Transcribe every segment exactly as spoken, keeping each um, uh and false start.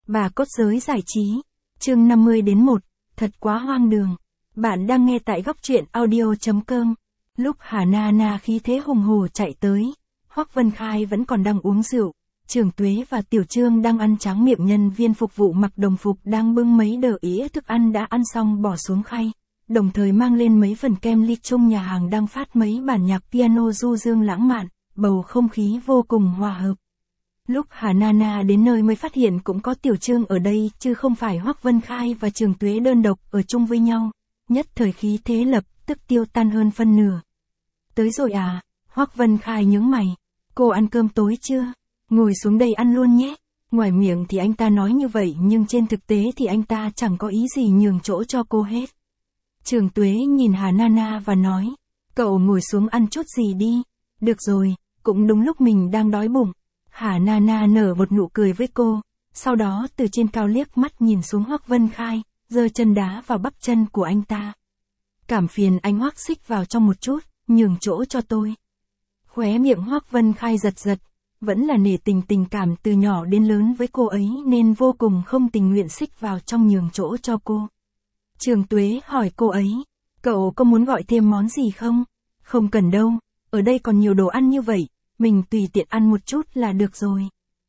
Bà cốt giới giải trí. Chương năm mươi đến một. Thật quá hoang đường. Bạn đang nghe tại góc truyện audio chấm com. Lúc Hà Na Na khí thế hùng hổ chạy tới, Hoắc Vân Khai vẫn còn đang uống rượu. Trường Tuế và Tiểu Trương đang ăn tráng miệng, nhân viên phục vụ mặc đồng phục đang bưng mấy đờ ĩa thức ăn đã ăn xong bỏ xuống khay, đồng thời mang lên mấy phần kem ly. Chung nhà hàng đang phát mấy bản nhạc piano du dương lãng mạn, bầu không khí vô cùng hòa hợp. Lúc Hà Na Na đến nơi mới phát hiện cũng có Tiểu Trương ở đây chứ không phải Hoắc Vân Khai và Trường Tuế đơn độc ở chung với nhau. Nhất thời khí thế lập tức tiêu tan hơn phân nửa. Tới rồi à? Hoắc Vân Khai nhướng mày. Cô ăn cơm tối chưa? Ngồi xuống đây ăn luôn nhé. Ngoài miệng thì anh ta nói như vậy nhưng trên thực tế thì anh ta chẳng có ý gì nhường chỗ cho cô hết. Trường Tuế nhìn Hà Na Na và nói, cậu ngồi xuống ăn chút gì đi. Được rồi, cũng đúng lúc mình đang đói bụng. Hà Na Na nở một nụ cười với cô, sau đó từ trên cao liếc mắt nhìn xuống Hoắc Vân Khai, giơ chân đá vào bắp chân của anh ta. Cảm phiền anh Hoắc xích vào trong một chút, nhường chỗ cho tôi. Khóe miệng Hoắc Vân Khai giật giật, vẫn là nể tình tình cảm từ nhỏ đến lớn với cô ấy nên vô cùng không tình nguyện xích vào trong nhường chỗ cho cô. Trường Tuế hỏi cô ấy, cậu có muốn gọi thêm món gì không? Không cần đâu, ở đây còn nhiều đồ ăn như vậy, mình tùy tiện ăn một chút là được rồi.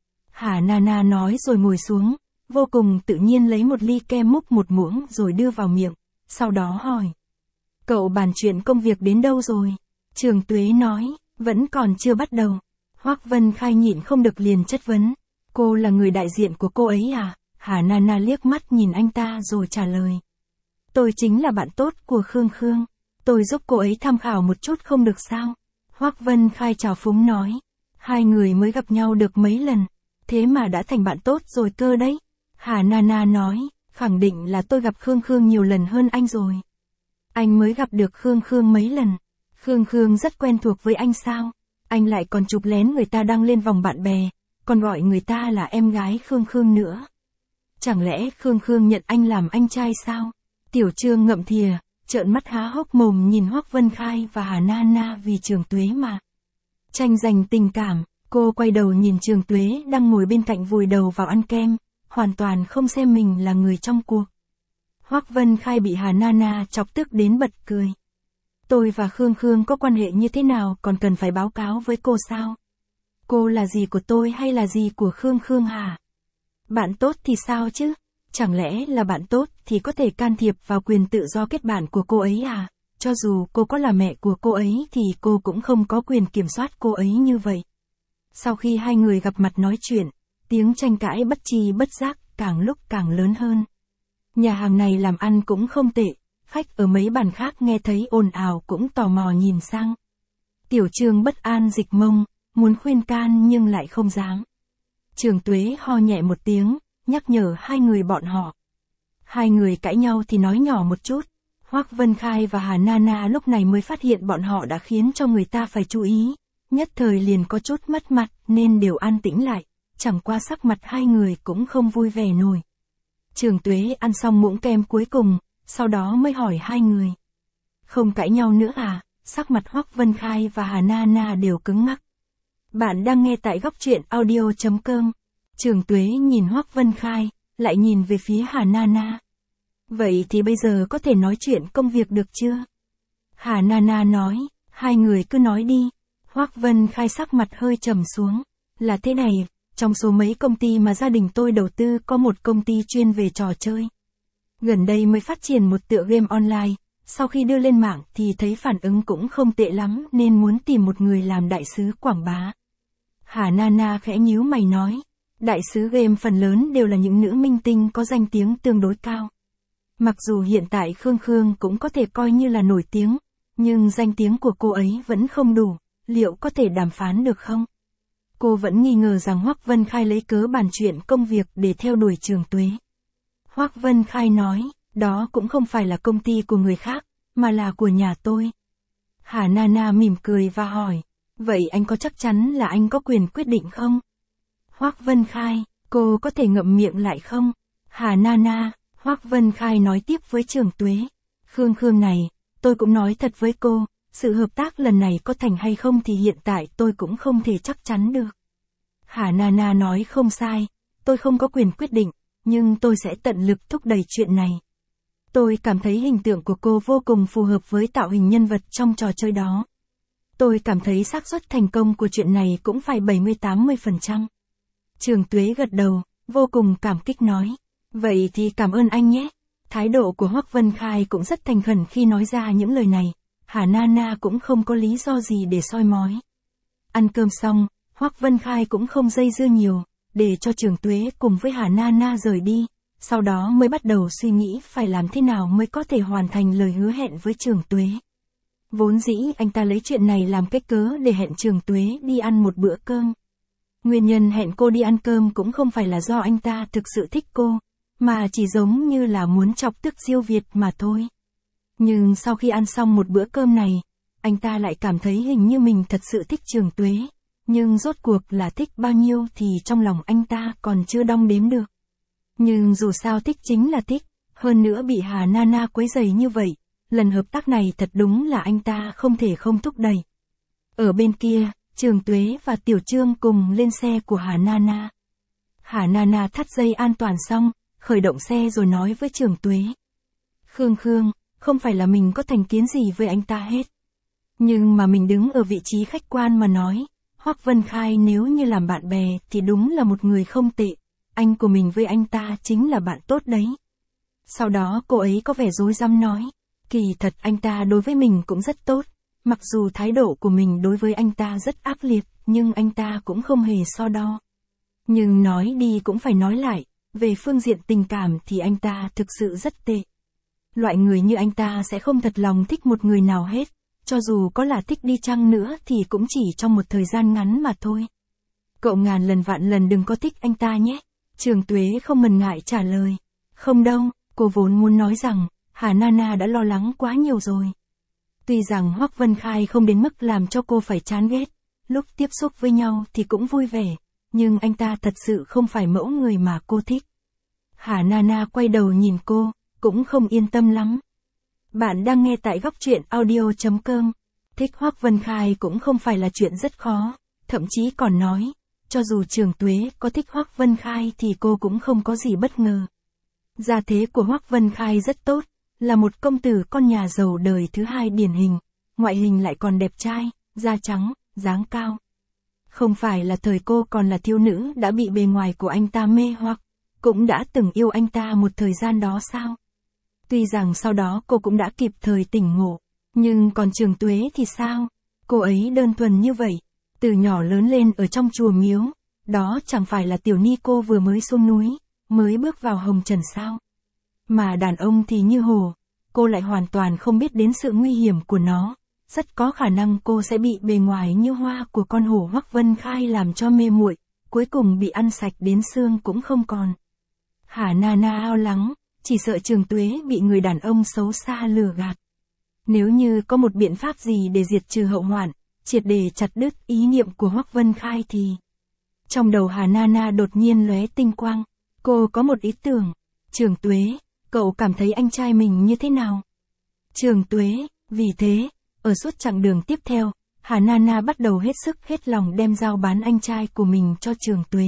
Hà Na Na nói rồi ngồi xuống, vô cùng tự nhiên lấy một ly kem múc một muỗng rồi đưa vào miệng, sau đó hỏi. Cậu bàn chuyện công việc đến đâu rồi? Trường Tuế nói, vẫn còn chưa bắt đầu. Hoắc Vân Khai nhịn không được liền chất vấn. Cô là người đại diện của cô ấy à? Hà Na Na liếc mắt nhìn anh ta rồi trả lời. Tôi chính là bạn tốt của Khương Khương. Tôi giúp cô ấy tham khảo một chút không được sao? Hoắc Vân Khai trào phúng nói. Hai người mới gặp nhau được mấy lần, thế mà đã thành bạn tốt rồi cơ đấy. Hà Na Na nói, khẳng định là tôi gặp Khương Khương nhiều lần hơn anh rồi. Anh mới gặp được Khương Khương mấy lần. Khương Khương rất quen thuộc với anh sao? Anh lại còn chụp lén người ta đăng lên vòng bạn bè, còn gọi người ta là em gái Khương Khương nữa. Chẳng lẽ Khương Khương nhận anh làm anh trai sao? Tiểu Trương ngậm thìa, trợn mắt há hốc mồm nhìn Hoắc Vân Khai và Hà Na Na vì Trường Tuế mà tranh giành tình cảm. Cô quay đầu nhìn Trường Tuế đang ngồi bên cạnh vùi đầu vào ăn kem, hoàn toàn không xem mình là người trong cuộc. Hoắc Vân Khai bị Hà Na Na chọc tức đến bật cười. Tôi và Khương Khương có quan hệ như thế nào còn cần phải báo cáo với cô sao? Cô là gì của tôi hay là gì của Khương Khương hả? Bạn tốt thì sao chứ? Chẳng lẽ là bạn tốt thì có thể can thiệp vào quyền tự do kết bạn của cô ấy à? Cho dù cô có là mẹ của cô ấy thì cô cũng không có quyền kiểm soát cô ấy như vậy. Sau khi hai người gặp mặt nói chuyện, tiếng tranh cãi bất tri bất giác càng lúc càng lớn hơn. Nhà hàng này làm ăn cũng không tệ, khách ở mấy bàn khác nghe thấy ồn ào cũng tò mò nhìn sang. Tiểu Trương bất an dịch mông, muốn khuyên can nhưng lại không dám. Trường Tuế ho nhẹ một tiếng, nhắc nhở hai người bọn họ. Hai người cãi nhau thì nói nhỏ một chút. Hoắc Vân Khai và Hà Na Na lúc này mới phát hiện bọn họ đã khiến cho người ta phải chú ý. Nhất thời liền có chút mất mặt nên đều an tĩnh lại, chẳng qua sắc mặt hai người cũng không vui vẻ nổi. Trường Tuế ăn xong muỗng kem cuối cùng, sau đó mới hỏi hai người. Không cãi nhau nữa à? Sắc mặt Hoắc Vân Khai và Hà Na Na đều cứng ngắc. Bạn đang nghe tại góc truyện audio chấm com. Trường Tuế nhìn Hoắc Vân Khai, lại nhìn về phía Hà Na Na. Vậy thì bây giờ có thể nói chuyện công việc được chưa? Hà Na Na nói, hai người cứ nói đi. Hoắc Vân Khai sắc mặt hơi trầm xuống. Là thế này, trong số mấy công ty mà gia đình tôi đầu tư có một công ty chuyên về trò chơi. Gần đây mới phát triển một tựa game online, sau khi đưa lên mạng thì thấy phản ứng cũng không tệ lắm nên muốn tìm một người làm đại sứ quảng bá. Hà Na Na khẽ nhíu mày nói, đại sứ game phần lớn đều là những nữ minh tinh có danh tiếng tương đối cao. Mặc dù hiện tại Khương Khương cũng có thể coi như là nổi tiếng, nhưng danh tiếng của cô ấy vẫn không đủ, liệu có thể đàm phán được không? Cô vẫn nghi ngờ rằng Hoắc Vân Khai lấy cớ bàn chuyện công việc để theo đuổi Trường Tuế. Hoắc Vân Khai nói, đó cũng không phải là công ty của người khác, mà là của nhà tôi. Hà Na Na mỉm cười và hỏi, vậy anh có chắc chắn là anh có quyền quyết định không? Hoắc Vân Khai, cô có thể ngậm miệng lại không? Hà Na Na, Hoắc Vân Khai nói tiếp với Trường Tuế. Khương Khương này, tôi cũng nói thật với cô, sự hợp tác lần này có thành hay không thì hiện tại tôi cũng không thể chắc chắn được. Hà Na Na nói không sai, tôi không có quyền quyết định, nhưng tôi sẽ tận lực thúc đẩy chuyện này. Tôi cảm thấy hình tượng của cô vô cùng phù hợp với tạo hình nhân vật trong trò chơi đó. Tôi cảm thấy xác suất thành công của chuyện này cũng phải bảy mươi tám mươi phần trăm. Trường Tuế gật đầu, vô cùng cảm kích nói. Vậy thì cảm ơn anh nhé. Thái độ của Hoắc Vân Khai cũng rất thành khẩn khi nói ra những lời này. Hà Nana cũng không có lý do gì để soi mói. Ăn cơm xong, Hoắc Vân Khai cũng không dây dưa nhiều, để cho Trường Tuế cùng với Hà Nana rời đi. Sau đó mới bắt đầu suy nghĩ phải làm thế nào mới có thể hoàn thành lời hứa hẹn với Trường Tuế. Vốn dĩ anh ta lấy chuyện này làm cái cớ để hẹn Trường Tuế đi ăn một bữa cơm. Nguyên nhân hẹn cô đi ăn cơm cũng không phải là do anh ta thực sự thích cô, mà chỉ giống như là muốn chọc tức Diêu Việt mà thôi. Nhưng sau khi ăn xong một bữa cơm này, anh ta lại cảm thấy hình như mình thật sự thích Trường Tuế, nhưng rốt cuộc là thích bao nhiêu thì trong lòng anh ta còn chưa đong đếm được. Nhưng dù sao thích chính là thích, hơn nữa bị Hà Nana quấy rầy như vậy, lần hợp tác này thật đúng là anh ta không thể không thúc đẩy. Ở bên kia, Trường Tuế và Tiểu Trương cùng lên xe của Hà Nana. Hà Nana thắt dây an toàn xong, khởi động xe rồi nói với Trường Tuế. Khương Khương, không phải là mình có thành kiến gì với anh ta hết. Nhưng mà mình đứng ở vị trí khách quan mà nói, Hoắc Vân Khai nếu như làm bạn bè thì đúng là một người không tệ. Anh của mình với anh ta chính là bạn tốt đấy. Sau đó cô ấy có vẻ rối rắm nói, kỳ thật anh ta đối với mình cũng rất tốt. Mặc dù thái độ của mình đối với anh ta rất ác liệt, nhưng anh ta cũng không hề so đo. Nhưng nói đi cũng phải nói lại, về phương diện tình cảm thì anh ta thực sự rất tệ. Loại người như anh ta sẽ không thật lòng thích một người nào hết, cho dù có là thích đi chăng nữa thì cũng chỉ trong một thời gian ngắn mà thôi. Cậu ngàn lần vạn lần đừng có thích anh ta nhé. Trường Tuế không ngần ngại trả lời. Không đâu, cô vốn muốn nói rằng, Hà Nana đã lo lắng quá nhiều rồi. Tuy rằng Hoắc Vân Khai không đến mức làm cho cô phải chán ghét, lúc tiếp xúc với nhau thì cũng vui vẻ, nhưng anh ta thật sự không phải mẫu người mà cô thích. Hà Nana quay đầu nhìn cô, cũng không yên tâm lắm. Bạn đang nghe tại góc truyện audio chấm com. Thích Hoắc Vân Khai cũng không phải là chuyện rất khó, thậm chí còn nói, cho dù Trường Tuế có thích Hoắc Vân Khai thì cô cũng không có gì bất ngờ. Gia thế của Hoắc Vân Khai rất tốt, là một công tử con nhà giàu đời thứ hai điển hình, ngoại hình lại còn đẹp trai, da trắng, dáng cao. Không phải là thời cô còn là thiếu nữ đã bị bề ngoài của anh ta mê hoặc, cũng đã từng yêu anh ta một thời gian đó sao? Tuy rằng sau đó cô cũng đã kịp thời tỉnh ngộ, nhưng còn Trường Tuế thì sao? Cô ấy đơn thuần như vậy, từ nhỏ lớn lên ở trong chùa miếu, đó chẳng phải là tiểu ni cô vừa mới xuống núi, mới bước vào hồng trần sao? Mà đàn ông thì như hồ, cô lại hoàn toàn không biết đến sự nguy hiểm của nó, rất có khả năng cô sẽ bị bề ngoài như hoa của con hổ Hoắc Vân Khai làm cho mê muội, cuối cùng bị ăn sạch đến xương cũng không còn. Hà Nana ao lắng, chỉ sợ Trường Tuế bị người đàn ông xấu xa lừa gạt. Nếu như có một biện pháp gì để diệt trừ hậu hoạn, triệt để chặt đứt ý niệm của Hoắc Vân Khai thì... Trong đầu Hà Nana đột nhiên lóe tinh quang, cô có một ý tưởng. Trường Tuế, cậu cảm thấy anh trai mình như thế nào? Trường Tuế, vì thế, ở suốt chặng đường tiếp theo, Hà Nana bắt đầu hết sức hết lòng đem giao bán anh trai của mình cho Trường Tuế.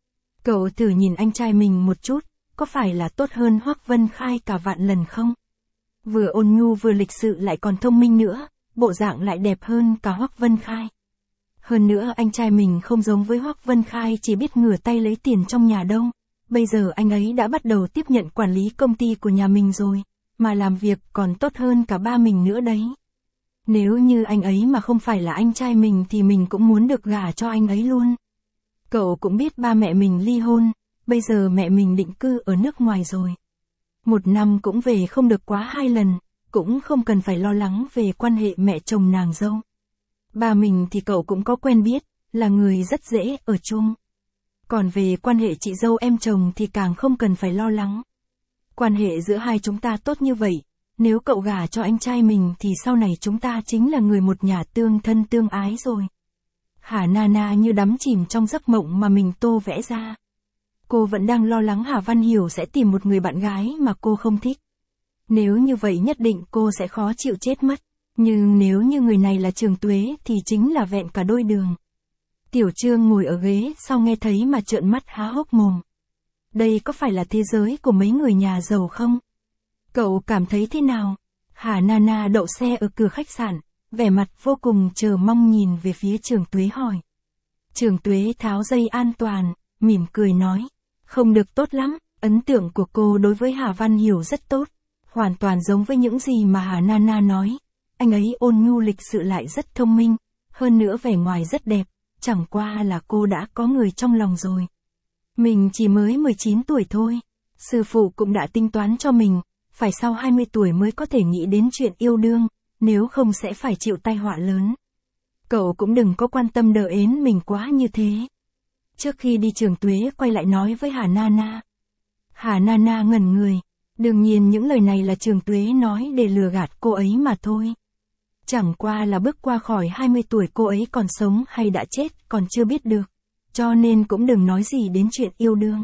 Cậu thử nhìn anh trai mình một chút, có phải là tốt hơn Hoắc Vân Khai cả vạn lần không? Vừa ôn nhu vừa lịch sự lại còn thông minh nữa, bộ dạng lại đẹp hơn cả Hoắc Vân Khai. Hơn nữa anh trai mình không giống với Hoắc Vân Khai chỉ biết ngửa tay lấy tiền trong nhà đâu. Bây giờ anh ấy đã bắt đầu tiếp nhận quản lý công ty của nhà mình rồi, mà làm việc còn tốt hơn cả ba mình nữa đấy. Nếu như anh ấy mà không phải là anh trai mình thì mình cũng muốn được gả cho anh ấy luôn. Cậu cũng biết ba mẹ mình ly hôn, bây giờ mẹ mình định cư ở nước ngoài rồi. Một năm cũng về không được quá hai lần, cũng không cần phải lo lắng về quan hệ mẹ chồng nàng dâu. Ba mình thì cậu cũng có quen biết, là người rất dễ ở chung. Còn về quan hệ chị dâu em chồng thì càng không cần phải lo lắng. Quan hệ giữa hai chúng ta tốt như vậy, nếu cậu gả cho anh trai mình thì sau này chúng ta chính là người một nhà tương thân tương ái rồi. Hà Nana như đắm chìm trong giấc mộng mà mình tô vẽ ra. Cô vẫn đang lo lắng Hà Văn Hiểu sẽ tìm một người bạn gái mà cô không thích. Nếu như vậy nhất định cô sẽ khó chịu chết mất. Nhưng nếu như người này là Trường Tuế thì chính là vẹn cả đôi đường. Tiểu Trương ngồi ở ghế sau nghe thấy mà trợn mắt há hốc mồm. Đây có phải là thế giới của mấy người nhà giàu không? Cậu cảm thấy thế nào? Hà Nana đậu xe ở cửa khách sạn, vẻ mặt vô cùng chờ mong nhìn về phía Trường Tuế hỏi. Trường Tuế tháo dây an toàn, mỉm cười nói. Không được tốt lắm, ấn tượng của cô đối với Hà Văn Hiểu rất tốt. Hoàn toàn giống với những gì mà Hà Nana nói. Anh ấy ôn nhu lịch sự lại rất thông minh, hơn nữa vẻ ngoài rất đẹp, chẳng qua là cô đã có người trong lòng rồi. Mình chỉ mới mười chín tuổi thôi. Sư phụ cũng đã tính toán cho mình, phải sau hai mươi tuổi mới có thể nghĩ đến chuyện yêu đương, nếu không sẽ phải chịu tai họa lớn. Cậu cũng đừng có quan tâm đờ ến mình quá như thế. Trước khi đi Trường Tuế quay lại nói với Hà Nana. Hà Nana ngẩn người. Đương nhiên những lời này là Trường Tuế nói để lừa gạt cô ấy mà thôi. Chẳng qua là bước qua khỏi hai mươi tuổi cô ấy còn sống hay đã chết còn chưa biết được. Cho nên cũng đừng nói gì đến chuyện yêu đương.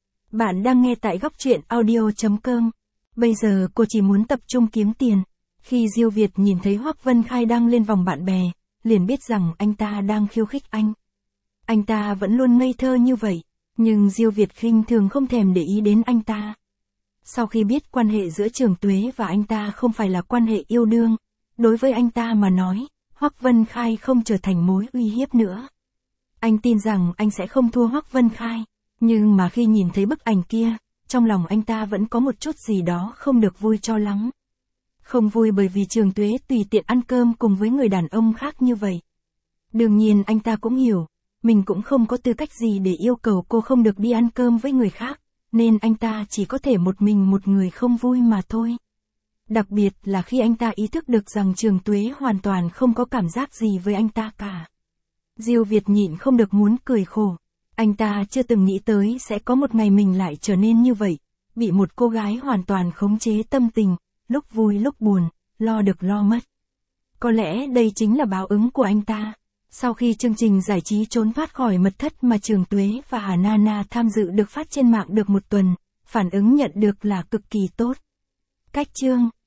Bạn đang nghe tại góc truyện audio chấm com. Bây giờ cô chỉ muốn tập trung kiếm tiền. Khi Diêu Việt nhìn thấy Hoắc Vân Khai đang lên vòng bạn bè, liền biết rằng anh ta đang khiêu khích anh. Anh ta vẫn luôn ngây thơ như vậy, nhưng Diêu Việt khinh thường không thèm để ý đến anh ta. Sau khi biết quan hệ giữa Trường Tuế và anh ta không phải là quan hệ yêu đương, đối với anh ta mà nói, Hoắc Vân Khai không trở thành mối uy hiếp nữa. Anh tin rằng anh sẽ không thua Hoắc Vân Khai, nhưng mà khi nhìn thấy bức ảnh kia, trong lòng anh ta vẫn có một chút gì đó không được vui cho lắm. Không vui bởi vì Trường Tuế tùy tiện ăn cơm cùng với người đàn ông khác như vậy. Đương nhiên anh ta cũng hiểu, mình cũng không có tư cách gì để yêu cầu cô không được đi ăn cơm với người khác, nên anh ta chỉ có thể một mình một người không vui mà thôi. Đặc biệt là khi anh ta ý thức được rằng Trường Tuế hoàn toàn không có cảm giác gì với anh ta cả. Diêu Việt nhịn không được muốn cười khổ. Anh ta chưa từng nghĩ tới sẽ có một ngày mình lại trở nên như vậy, bị một cô gái hoàn toàn khống chế tâm tình, lúc vui lúc buồn, lo được lo mất. Có lẽ đây chính là báo ứng của anh ta. Sau khi chương trình giải trí trốn thoát khỏi mật thất mà Trường Tuế và Hà Nana tham dự được phát trên mạng được một tuần, phản ứng nhận được là cực kỳ tốt. Cách chương